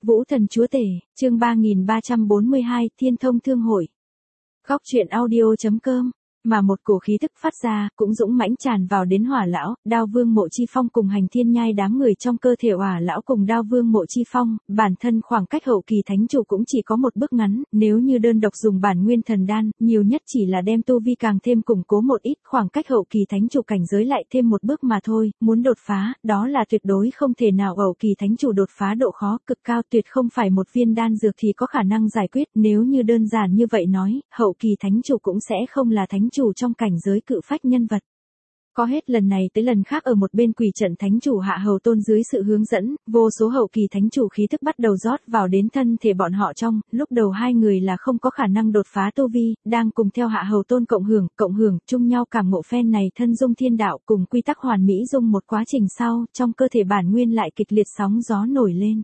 Vũ Thần Chúa Tể, chương 3342, Thiên Thông Thương Hội. Góc truyện audio.com. Mà một cổ khí tức phát ra, cũng dũng mãnh tràn vào đến Hỏa lão, Đao Vương Mộ Chi Phong cùng Hành Thiên Nhai đám người trong cơ thể Hỏa lão cùng Đao Vương Mộ Chi Phong, bản thân khoảng cách hậu kỳ thánh chủ cũng chỉ có một bước ngắn, nếu như đơn độc dùng bản nguyên thần đan, nhiều nhất chỉ là đem tu vi càng thêm củng cố một ít, khoảng cách hậu kỳ thánh chủ cảnh giới lại thêm một bước mà thôi, muốn đột phá, đó là tuyệt đối không thể nào. Hậu kỳ thánh chủ đột phá độ khó cực cao, tuyệt không phải một viên đan dược thì có khả năng giải quyết, nếu như đơn giản như vậy nói, hậu kỳ thánh chủ cũng sẽ không là thánh chủ trong cảnh giới cự phách nhân vật. Có hết lần này tới lần khác ở một bên quỷ trận thánh chủ Hạ Hầu Tôn dưới sự hướng dẫn, vô số hậu kỳ thánh chủ khí thức bắt đầu rót vào đến thân thể bọn họ trong, lúc đầu hai người là không có khả năng đột phá tu vi, đang cùng theo Hạ Hầu Tôn cộng hưởng, chung nhau cảm ngộ phen này thân dung thiên đạo cùng quy tắc hoàn mỹ dung một quá trình sau, trong cơ thể bản nguyên lại kịch liệt sóng gió nổi lên.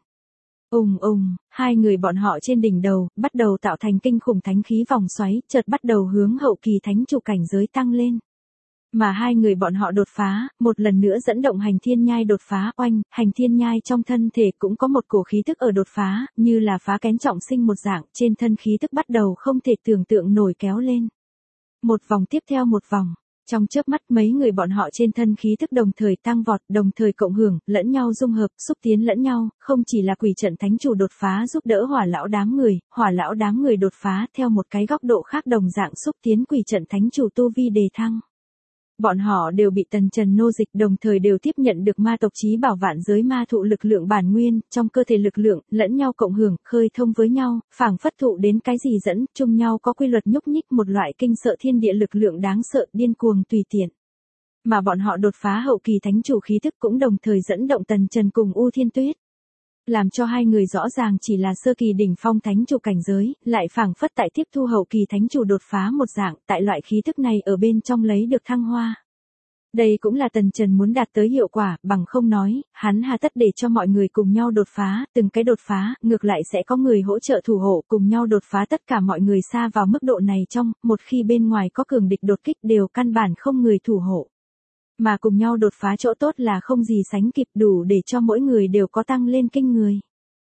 Hai người bọn họ trên đỉnh đầu, bắt đầu tạo thành kinh khủng thánh khí vòng xoáy, chợt bắt đầu hướng hậu kỳ thánh chủ cảnh giới tăng lên. Mà hai người bọn họ đột phá, một lần nữa dẫn động Hành Thiên Nhai đột phá, Hành Thiên Nhai trong thân thể cũng có một cổ khí tức ở đột phá, như là phá kén trọng sinh một dạng, trên thân khí tức bắt đầu không thể tưởng tượng nổi kéo lên. Một vòng tiếp theo một vòng. Trong chớp mắt mấy người bọn họ trên thân khí thức đồng thời tăng vọt, đồng thời cộng hưởng, lẫn nhau dung hợp, xúc tiến lẫn nhau, không chỉ là quỷ trận thánh chủ đột phá giúp đỡ hỏa lão đám người đột phá theo một cái góc độ khác đồng dạng xúc tiến quỷ trận thánh chủ tu vi đề thăng. Bọn họ đều bị tần trần nô dịch, đồng thời đều tiếp nhận được ma tộc chí bảo vạn giới ma thụ lực lượng bản nguyên, trong cơ thể lực lượng, lẫn nhau cộng hưởng, khơi thông với nhau, phảng phất thụ đến cái gì dẫn, chung nhau có quy luật nhúc nhích, một loại kinh sợ thiên địa lực lượng đáng sợ, điên cuồng tùy tiện. Mà bọn họ đột phá hậu kỳ thánh chủ khí thức cũng đồng thời dẫn động tần trần cùng U Thiên Tuyết. Làm cho hai người rõ ràng chỉ là sơ kỳ đỉnh phong thánh chủ cảnh giới, lại phảng phất tại tiếp thu hậu kỳ thánh chủ đột phá một dạng, tại loại khí thức này ở bên trong lấy được thăng hoa. Đây cũng là tần trần muốn đạt tới hiệu quả, bằng không nói, hắn hà tất để cho mọi người cùng nhau đột phá, từng cái đột phá, ngược lại sẽ có người hỗ trợ thủ hộ, cùng nhau đột phá tất cả mọi người xa vào mức độ này trong, một khi bên ngoài có cường địch đột kích đều căn bản không người thủ hộ. Mà cùng nhau đột phá chỗ tốt là không gì sánh kịp, đủ để cho mỗi người đều có tăng lên kinh người.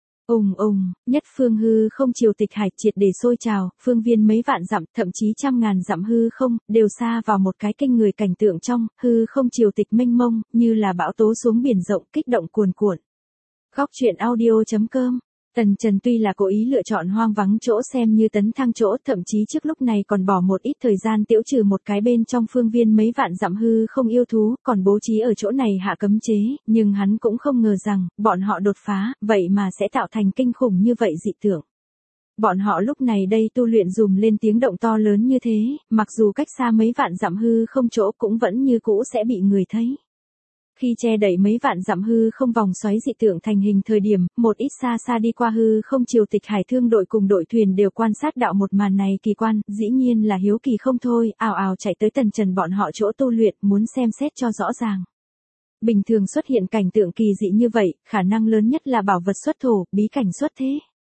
Nhất phương hư không triều tịch hải triệt để sôi trào, phương viên mấy vạn dặm, thậm chí trăm ngàn dặm hư không, đều xa vào một cái kinh người cảnh tượng trong, hư không triều tịch mênh mông, như là bão tố xuống biển rộng, kích động cuồn cuộn. Góc truyện audio.com. Tần Trần tuy là cố ý lựa chọn hoang vắng chỗ xem như tấn thăng chỗ, thậm chí trước lúc này còn bỏ một ít thời gian tiễu trừ một cái bên trong phương viên mấy vạn dặm hư không yêu thú, còn bố trí ở chỗ này hạ cấm chế, nhưng hắn cũng không ngờ rằng, bọn họ đột phá, vậy mà sẽ tạo thành kinh khủng như vậy dị tượng. Bọn họ lúc này đây tu luyện dùm lên tiếng động to lớn như thế, mặc dù cách xa mấy vạn dặm hư không chỗ cũng vẫn như cũ sẽ bị người thấy. Khi che đậy mấy vạn dặm hư không vòng xoáy dị tượng thành hình thời điểm, một ít xa đi qua hư không triều tịch hải thương đội cùng đội thuyền đều quan sát đạo một màn này kỳ quan, dĩ nhiên là hiếu kỳ không thôi, ào ào chạy tới tần trần bọn họ chỗ tu luyện, muốn xem xét cho rõ ràng. Bình thường xuất hiện cảnh tượng kỳ dị như vậy, khả năng lớn nhất là bảo vật xuất thổ, bí cảnh xuất thế.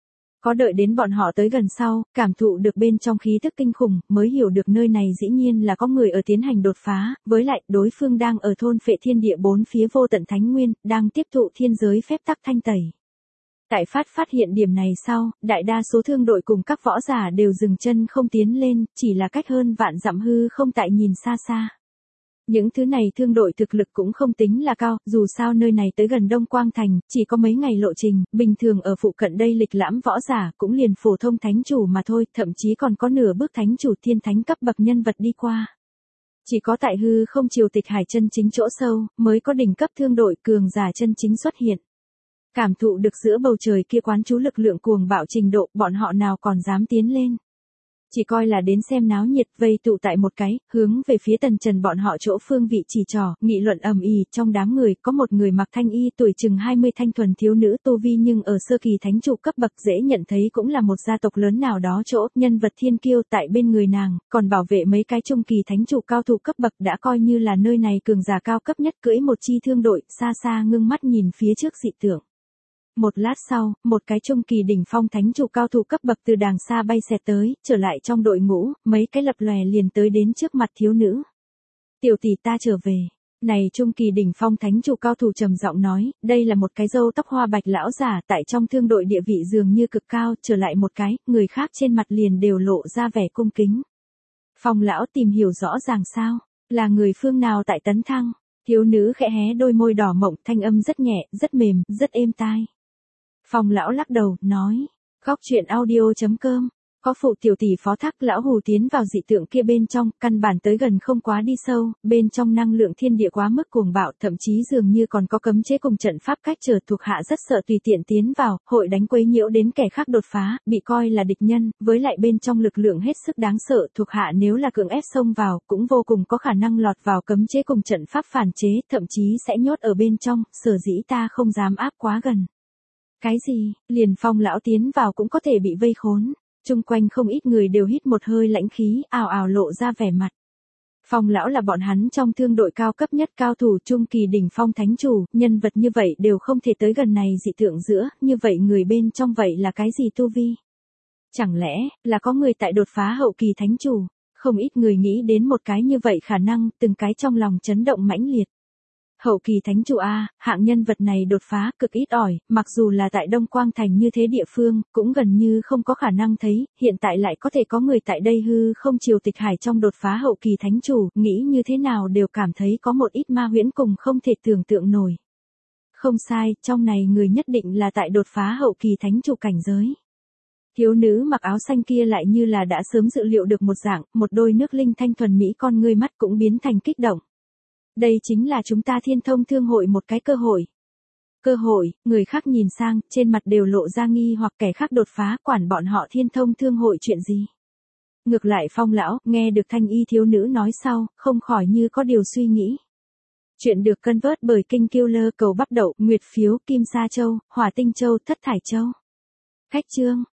Có đợi đến bọn họ tới gần sau, cảm thụ được bên trong khí thức kinh khủng, mới hiểu được nơi này dĩ nhiên là có người ở tiến hành đột phá, với lại, đối phương đang ở thôn phệ thiên địa bốn phía vô tận thánh nguyên, đang tiếp thụ thiên giới phép tắc thanh tẩy. Tại phát hiện điểm này sau, đại đa số thương đội cùng các võ giả đều dừng chân không tiến lên, chỉ là cách hơn vạn dặm hư không tại nhìn xa. Những thứ này thương đội thực lực cũng không tính là cao, dù sao nơi này tới gần Đông Quang Thành, chỉ có mấy ngày lộ trình, bình thường ở phụ cận đây lịch lãm võ giả cũng liền phổ thông thánh chủ mà thôi, thậm chí còn có nửa bước thánh chủ thiên thánh cấp bậc nhân vật đi qua. Chỉ có tại hư không triều tịch hải chân chính chỗ sâu, mới có đỉnh cấp thương đội cường giả chân chính xuất hiện. Cảm thụ được giữa bầu trời kia quán trú lực lượng cuồng bạo trình độ, bọn họ nào còn dám tiến lên. Chỉ coi là đến xem náo nhiệt, vây tụ tại một cái, hướng về phía tần trần bọn họ chỗ phương vị chỉ trò, nghị luận ầm ĩ, trong đám người, có một người mặc thanh y tuổi chừng 20 thanh thuần thiếu nữ tu vi nhưng ở sơ kỳ thánh chủ cấp bậc dễ nhận thấy cũng là một gia tộc lớn nào đó chỗ, nhân vật thiên kiêu tại bên người nàng, còn bảo vệ mấy cái trung kỳ thánh chủ cao thủ cấp bậc đã coi như là nơi này cường giả cao cấp nhất cưỡi một chi thương đội, xa ngưng mắt nhìn phía trước dị tượng. Một lát sau, một cái trung kỳ đỉnh phong thánh chủ cao thủ cấp bậc từ đàng xa bay xẹt tới, trở lại trong đội ngũ, mấy cái lập lòe liền tới đến trước mặt thiếu nữ. Tiểu tỷ ta trở về. Này trung kỳ đỉnh phong thánh chủ cao thủ trầm giọng nói, đây là một cái râu tóc hoa bạch lão giả tại trong thương đội địa vị dường như cực cao, trở lại một cái, người khác trên mặt liền đều lộ ra vẻ cung kính. Phong lão tìm hiểu rõ ràng sao, là người phương nào tại Tấn Thăng, thiếu nữ khẽ hé đôi môi đỏ mộng, thanh âm rất nhẹ, rất mềm, rất êm tai. Phong lão lắc đầu, nói, góc chuyện audio.com. Có phụ tiểu tỷ phó thác lão hù tiến vào dị tượng kia bên trong, căn bản tới gần không quá đi sâu, bên trong năng lượng thiên địa quá mức cuồng bạo, thậm chí dường như còn có cấm chế cùng trận pháp cách trở, thuộc hạ rất sợ tùy tiện tiến vào, hội đánh quấy nhiễu đến kẻ khác đột phá, bị coi là địch nhân, với lại bên trong lực lượng hết sức đáng sợ, thuộc hạ nếu là cưỡng ép xông vào, cũng vô cùng có khả năng lọt vào cấm chế cùng trận pháp phản chế, thậm chí sẽ nhốt ở bên trong, sở dĩ ta không dám áp quá gần. Cái gì, liền Phong lão tiến vào cũng có thể bị vây khốn. Chung quanh không ít người đều hít một hơi lãnh khí, ào ào lộ ra vẻ mặt. Phong lão là bọn hắn trong thương đội cao cấp nhất, cao thủ trung kỳ đỉnh phong thánh chủ, nhân vật như vậy đều không thể tới gần này dị tượng giữa, như vậy người bên trong vậy là cái gì tu vi? Chẳng lẽ, là có người tại đột phá hậu kỳ thánh chủ? Không ít người nghĩ đến một cái như vậy khả năng, từng cái trong lòng chấn động mãnh liệt. Hậu kỳ thánh chủ A, hạng nhân vật này đột phá cực ít ỏi, mặc dù là tại Đông Quang Thành như thế địa phương, cũng gần như không có khả năng thấy, hiện tại lại có thể có người tại đây hư không triều tịch hải trong đột phá hậu kỳ thánh chủ, nghĩ như thế nào đều cảm thấy có một ít ma huyễn cùng không thể tưởng tượng nổi. Không sai, trong này người nhất định là tại đột phá hậu kỳ thánh chủ cảnh giới. Thiếu nữ mặc áo xanh kia lại như là đã sớm dự liệu được một dạng, một đôi nước linh thanh thuần mỹ con ngươi mắt cũng biến thành kích động. Đây chính là chúng ta Thiên Thông Thương hội một cái cơ hội. Cơ hội, người khác nhìn sang, trên mặt đều lộ ra nghi hoặc kẻ khác đột phá, quản bọn họ Thiên Thông Thương hội chuyện gì. Ngược lại Phong lão, nghe được thanh y thiếu nữ nói sau, không khỏi như có điều suy nghĩ. Chuyện được cân vớt bởi Kinh Killer cầu bắp đậu, nguyệt phiếu, kim sa châu, hỏa tinh châu, thất thải châu. Khách chương.